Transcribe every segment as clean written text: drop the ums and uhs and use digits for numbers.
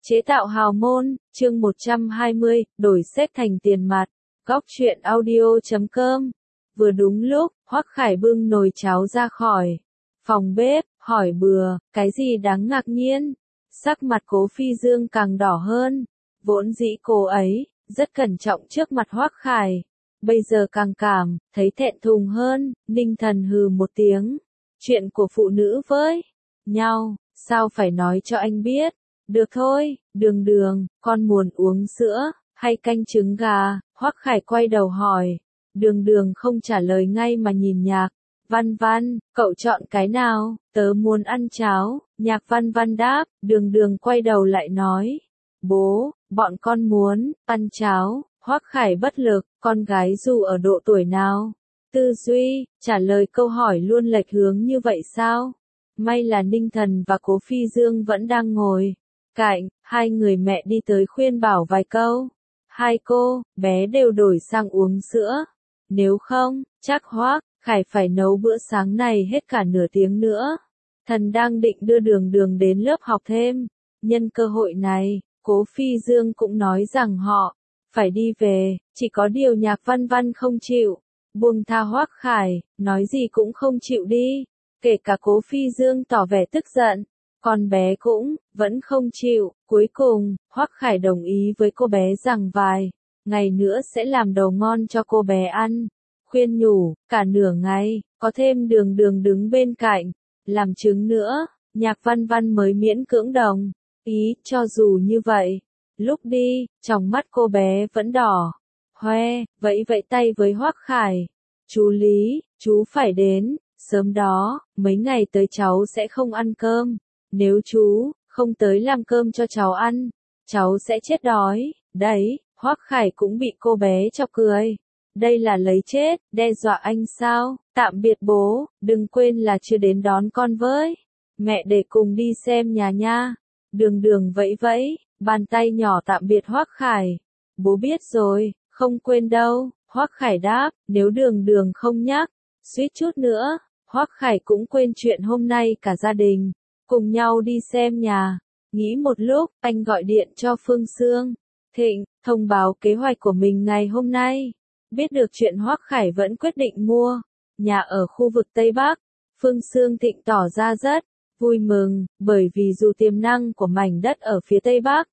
Chế tạo hào môn, chương 120, đổi xét thành tiền mặt. Góc truyện audio.com. Vừa đúng lúc, Hoắc Khải bưng nồi cháo ra khỏi phòng bếp, hỏi bừa, cái gì đáng ngạc nhiên? Sắc mặt Cố Phi Dương càng đỏ hơn. Vốn dĩ cô ấy rất cẩn trọng trước mặt Hoắc Khải, bây giờ càng cảm thấy thẹn thùng hơn. Ninh Thần hừ một tiếng. Chuyện của phụ nữ với nhau, sao phải nói cho anh biết? Được thôi, Đường Đường, con muốn uống sữa, hay canh trứng gà? Hoắc Khải quay đầu hỏi. Đường Đường không trả lời ngay mà nhìn Nhạc Văn Văn, cậu chọn cái nào? Tớ muốn ăn cháo. Nhạc Văn Văn đáp. Đường Đường quay đầu lại nói. Bố, bọn con muốn ăn cháo. Hoắc Khải bất lực, con gái dù ở độ tuổi nào? Tư duy, trả lời câu hỏi luôn lệch hướng như vậy sao? May là Ninh Thần và Cố Phi Dương vẫn đang ngồi cạnh, hai người mẹ đi tới khuyên bảo vài câu. Hai cô bé đều đổi sang uống sữa. Nếu không, chắc Hoắc Khải phải nấu bữa sáng này hết cả nửa tiếng nữa. Thần đang định đưa Đường Đường đến lớp học thêm. Nhân cơ hội này, Cố Phi Dương cũng nói rằng họ phải đi về, chỉ có điều Nhạc Văn Văn không chịu buông tha Hoắc Khải, nói gì cũng không chịu đi. Kể cả Cố Phi Dương tỏ vẻ tức giận, con bé cũng vẫn không chịu. Cuối cùng, Hoắc Khải đồng ý với cô bé rằng vài ngày nữa sẽ làm đồ ngon cho cô bé ăn. Khuyên nhủ, cả nửa ngày, có thêm Đường Đường đứng bên cạnh, làm chứng nữa, Nhạc Văn Văn mới miễn cưỡng đồng ý. Cho dù như vậy, lúc đi, trong mắt cô bé vẫn đỏ hoe, vẫy vẫy tay với Hoắc Khải. Chú Lý, chú phải đến, sớm đó, mấy ngày tới cháu sẽ không ăn cơm. Nếu chú không tới làm cơm cho cháu ăn, cháu sẽ chết đói. Đấy, Hoắc Khải cũng bị cô bé chọc cười. Đây là lấy chết, đe dọa anh sao? Tạm biệt bố, đừng quên là chưa đến đón con với mẹ để cùng đi xem nhà nha. Đường Đường vẫy vẫy bàn tay nhỏ tạm biệt Hoắc Khải. Bố biết rồi, không quên đâu. Hoắc Khải đáp. Nếu Đường Đường không nhắc, suýt chút nữa, Hoắc Khải cũng quên chuyện hôm nay cả gia đình cùng nhau đi xem nhà. Nghĩ một lúc, anh gọi điện cho Phương Sương Thịnh, thông báo kế hoạch của mình ngày hôm nay. Biết được chuyện Hoắc Khải vẫn quyết định mua nhà ở khu vực Tây Bắc, Phương Sương Thịnh tỏ ra rất vui mừng, bởi vì dù tiềm năng của mảnh đất ở phía Tây Bắc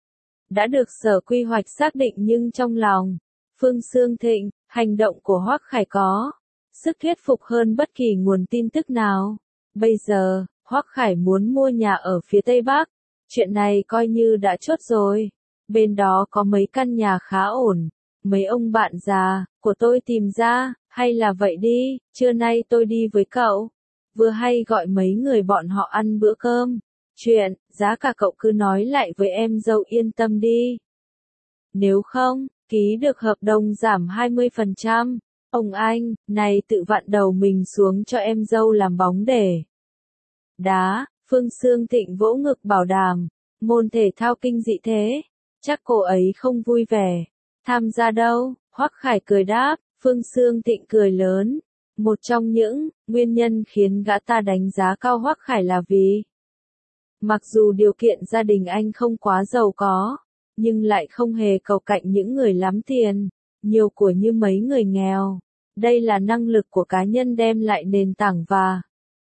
đã được Sở Quy hoạch xác định, nhưng trong lòng Phương Sương Thịnh, hành động của Hoắc Khải có sức thuyết phục hơn bất kỳ nguồn tin tức nào. Bây giờ, Hoắc Khải muốn mua nhà ở phía Tây Bắc, chuyện này coi như đã chốt rồi. Bên đó có mấy căn nhà khá ổn, mấy ông bạn già của tôi tìm ra, hay là vậy đi, trưa nay tôi đi với cậu, vừa hay gọi mấy người bọn họ ăn bữa cơm. Chuyện giá cả cậu cứ nói lại với em dâu yên tâm đi. Nếu không, ký được hợp đồng giảm 20%. Ông anh này tự vặn đầu mình xuống cho em dâu làm bóng để đá. Phương Sương Thịnh vỗ ngực bảo đảm, môn thể thao kinh dị thế, chắc cô ấy không vui vẻ tham gia đâu. Hoắc Khải cười đáp. Phương Sương Thịnh cười lớn. Một trong những nguyên nhân khiến gã ta đánh giá cao Hoắc Khải là vì mặc dù điều kiện gia đình anh không quá giàu có, nhưng lại không hề cầu cạnh những người lắm tiền, nhiều của như mấy người nghèo. Đây là năng lực của cá nhân đem lại nền tảng và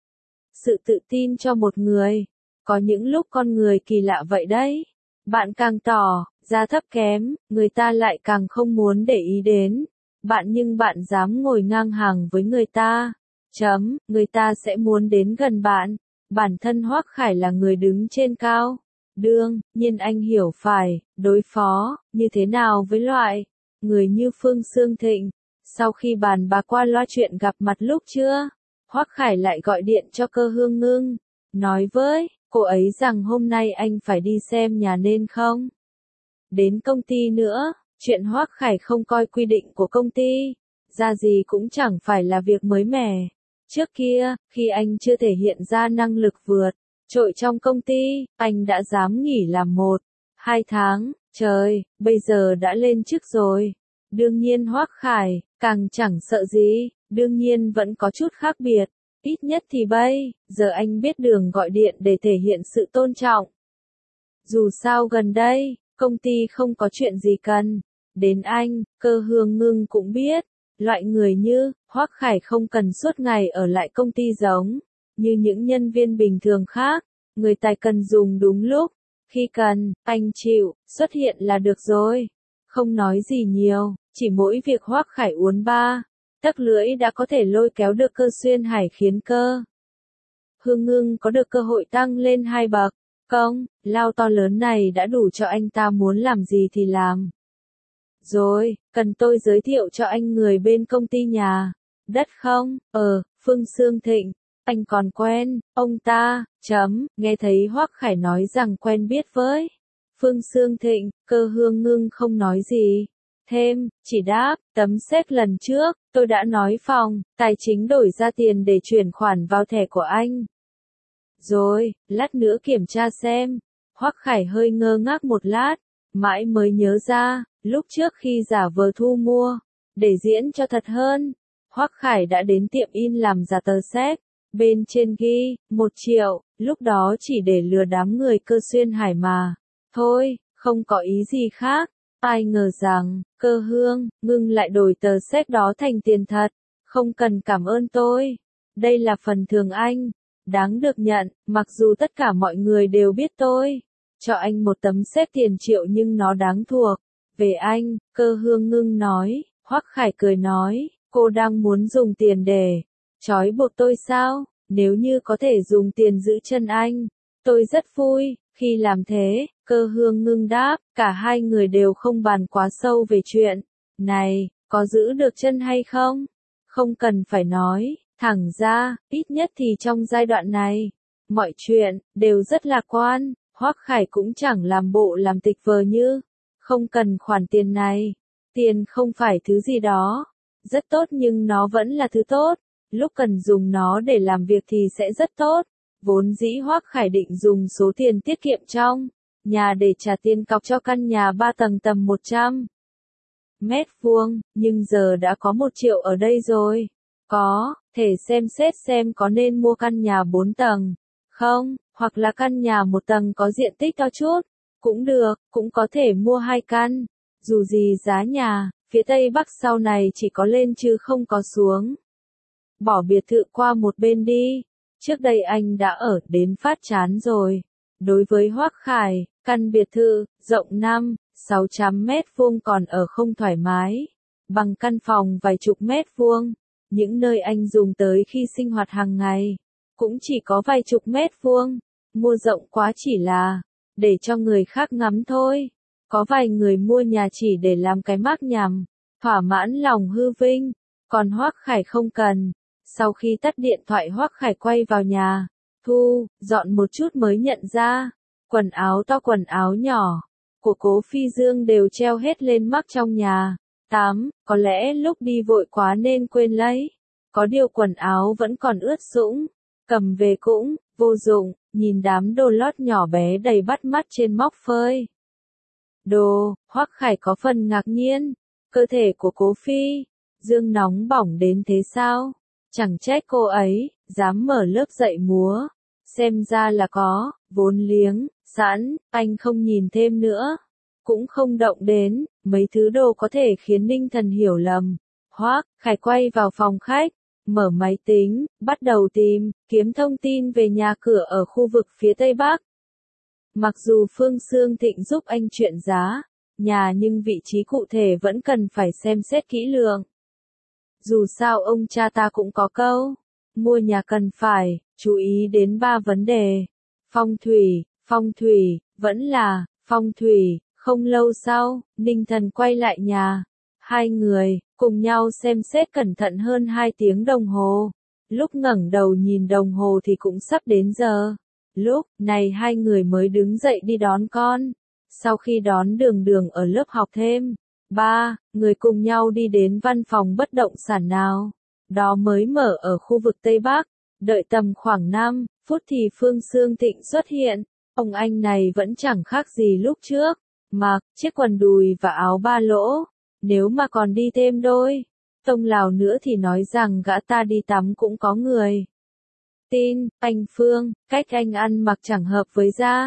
sự tự tin cho một người. Có những lúc con người kỳ lạ vậy đấy. Bạn càng tỏ ra thấp kém, người ta lại càng không muốn để ý đến bạn, nhưng bạn dám ngồi ngang hàng với người ta, người ta sẽ muốn đến gần bạn. Bản thân Hoắc Khải là người đứng trên cao. Đương nhiên anh hiểu phải đối phó như thế nào với loại người như Phương Sương Thịnh. Sau khi bàn bạc qua loa chuyện gặp mặt lúc trưa, Hoắc Khải lại gọi điện cho Cơ Hương Ngưng, nói với cô ấy rằng hôm nay anh phải đi xem nhà nên không đến công ty nữa. Chuyện Hoắc Khải không coi quy định của công ty ra gì cũng chẳng phải là việc mới mẻ. Trước kia, khi anh chưa thể hiện ra năng lực vượt trội trong công ty, anh đã dám nghỉ làm 1-2 tháng. Trời, bây giờ đã lên chức rồi. Đương nhiên Hoắc Khải càng chẳng sợ gì. Đương nhiên vẫn có chút khác biệt. Ít nhất thì bây giờ anh biết đường gọi điện để thể hiện sự tôn trọng. Dù sao gần đây, công ty không có chuyện gì cần đến anh, Cơ Hương Ngưng cũng biết, loại người như Hoắc Khải không cần suốt ngày ở lại công ty giống như những nhân viên bình thường khác, người tài cần dùng đúng lúc, khi cần, anh chịu, xuất hiện là được rồi. Không nói gì nhiều, chỉ mỗi việc Hoắc Khải uốn ba tấc lưỡi đã có thể lôi kéo được Cơ Xuyên Hải khiến Cơ Hương Ngưng có được cơ hội tăng lên 2 bậc. Công lao to lớn này đã đủ cho anh ta muốn làm gì thì làm. Rồi, cần tôi giới thiệu cho anh người bên công ty nhà đất không? Phương Sương Thịnh, anh còn quen ông ta, nghe thấy Hoắc Khải nói rằng quen biết với Phương Sương Thịnh, Cơ Hương Ngưng không nói gì. Thêm, chỉ đáp, tấm séc lần trước, tôi đã nói phòng tài chính đổi ra tiền để chuyển khoản vào thẻ của anh. Rồi, lát nữa kiểm tra xem. Hoắc Khải hơi ngơ ngác một lát, mãi mới nhớ ra, lúc trước khi giả vờ thu mua, để diễn cho thật hơn, Hoắc Khải đã đến tiệm in làm giả tờ séc, bên trên ghi 1 triệu, lúc đó chỉ để lừa đám người Cơ Xuyên Hải mà. Thôi, không có ý gì khác. Ai ngờ rằng, Cơ Hương Ngưng lại đổi tờ séc đó thành tiền thật. Không cần cảm ơn tôi. Đây là phần thưởng anh. Đáng được nhận, mặc dù tất cả mọi người đều biết tôi cho anh một tấm séc tiền triệu nhưng nó đáng thuộc về anh, Cơ Hương Ngưng nói. Hoắc Khải cười nói, cô đang muốn dùng tiền để trói buộc tôi sao? Nếu như có thể dùng tiền giữ chân anh, tôi rất vui. Khi làm thế, Cơ Hương Ngưng đáp, cả hai người đều không bàn quá sâu về chuyện này, có giữ được chân hay không? Không cần phải nói, thẳng ra, ít nhất thì trong giai đoạn này, mọi chuyện đều rất lạc quan. Hoắc Khải cũng chẳng làm bộ làm tịch vờ như không cần khoản tiền này. Tiền không phải thứ gì đó rất tốt nhưng nó vẫn là thứ tốt. Lúc cần dùng nó để làm việc thì sẽ rất tốt. Vốn dĩ Hoắc Khải định dùng số tiền tiết kiệm trong nhà để trả tiền cọc cho căn nhà 3 tầng tầm 100 mét vuông, nhưng giờ đã có 1 triệu ở đây rồi. Có thể xem xét xem có nên mua căn nhà 4 tầng không, hoặc là căn nhà 1 tầng có diện tích to chút. Cũng được, cũng có thể mua 2 căn. Dù gì giá nhà phía Tây Bắc sau này chỉ có lên chứ không có xuống. Bỏ biệt thự qua một bên đi. Trước đây anh đã ở đến phát chán rồi. Đối với Hoắc Khải, căn biệt thự rộng 5-600 mét vuông còn ở không thoải mái bằng căn phòng vài chục mét vuông. Những nơi anh dùng tới khi sinh hoạt hàng ngày cũng chỉ có vài chục mét vuông. Mua rộng quá chỉ là để cho người khác ngắm thôi. Có vài người mua nhà chỉ để làm cái mác nhằm thỏa mãn lòng hư vinh, còn Hoắc Khải không cần. Sau khi tắt điện thoại, Hoắc Khải quay vào nhà, thu dọn một chút mới nhận ra, quần áo to quần áo nhỏ của Cố Phi Dương đều treo hết lên mác trong nhà. Có lẽ lúc đi vội quá nên quên lấy. Có điều quần áo vẫn còn ướt sũng, cầm về cũng vô dụng. Nhìn đám đồ lót nhỏ bé đầy bắt mắt trên móc phơi đồ, Hoắc Khải có phần ngạc nhiên. Cơ thể của Cố Phi Dương nóng bỏng đến thế sao? Chẳng trách cô ấy dám mở lớp dạy múa. Xem ra là có vốn liếng sẵn. Anh không nhìn thêm nữa, cũng không động đến mấy thứ đồ có thể khiến Ninh Thần hiểu lầm. Hoắc Khải quay vào phòng khách, mở máy tính, bắt đầu tìm kiếm thông tin về nhà cửa ở khu vực phía Tây Bắc. Mặc dù Phương Sương Thịnh giúp anh chuyện giá nhà nhưng vị trí cụ thể vẫn cần phải xem xét kỹ lưỡng. Dù sao ông cha ta cũng có câu, mua nhà cần phải chú ý đến 3 vấn đề. Phong thủy, vẫn là phong thủy. Không lâu sau, Ninh Thần quay lại nhà. Hai người cùng nhau xem xét cẩn thận hơn 2 tiếng đồng hồ. Lúc ngẩng đầu nhìn đồng hồ thì cũng sắp đến giờ. Lúc này hai người mới đứng dậy đi đón con. Sau khi đón Đường ở lớp học thêm, 3 người cùng nhau đi đến văn phòng bất động sản nào đó mới mở ở khu vực Tây Bắc. Đợi tầm khoảng 5 phút thì Phương Sương Thịnh xuất hiện. Ông anh này vẫn chẳng khác gì lúc trước, mặc chiếc quần đùi và áo 3 lỗ. Nếu mà còn đi thêm đôi tông lào nữa thì nói rằng gã ta đi tắm cũng có người tin. Anh Phương, cách anh ăn mặc chẳng hợp với da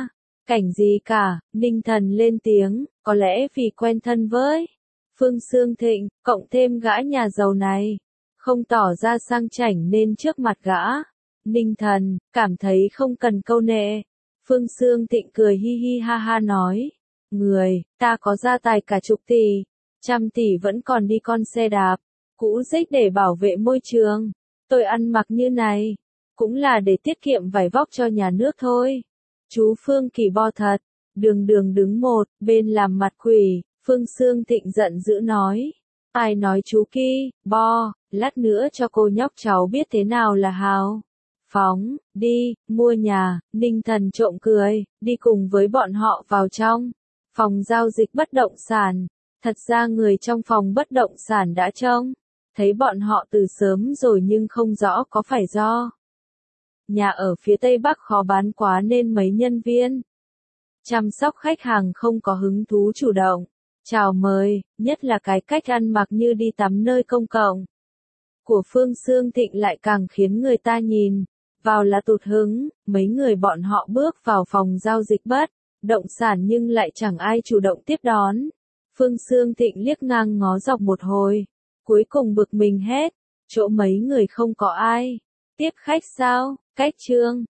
cảnh gì cả, Ninh Thần lên tiếng, có lẽ vì quen thân với Phương Sương Thịnh, cộng thêm gã nhà giàu này, không tỏ ra sang chảnh nên trước mặt gã. Ninh Thần, cảm thấy không cần câu nệ. Phương Sương Thịnh cười hi hi ha ha nói, ta có gia tài cả chục tỷ, trăm tỷ vẫn còn đi con xe đạp, cũ rích để bảo vệ môi trường. Tôi ăn mặc như này, cũng là để tiết kiệm vải vóc cho nhà nước thôi. Chú Phương Kỳ bo thật, đường đường đứng một, bên làm mặt quỷ, Phương Sương Thịnh giận dữ nói. Ai nói chú Kỳ, bo, lát nữa cho cô nhóc cháu biết thế nào là hào phóng, đi, mua nhà, Ninh Thần trộm cười, đi cùng với bọn họ vào trong phòng giao dịch bất động sản. Thật ra người trong phòng bất động sản đã trông thấy bọn họ từ sớm rồi nhưng không rõ có phải do nhà ở phía Tây Bắc khó bán quá nên mấy nhân viên chăm sóc khách hàng không có hứng thú chủ động chào mời, nhất là cái cách ăn mặc như đi tắm nơi công cộng của Phương Sương Thịnh lại càng khiến người ta nhìn vào là tụt hứng. Mấy người bọn họ bước vào phòng giao dịch bất động sản nhưng lại chẳng ai chủ động tiếp đón. Phương Sương Thịnh liếc ngang ngó dọc một hồi, cuối cùng bực mình hét, chỗ mấy người không có ai tiếp khách sao? Cách trương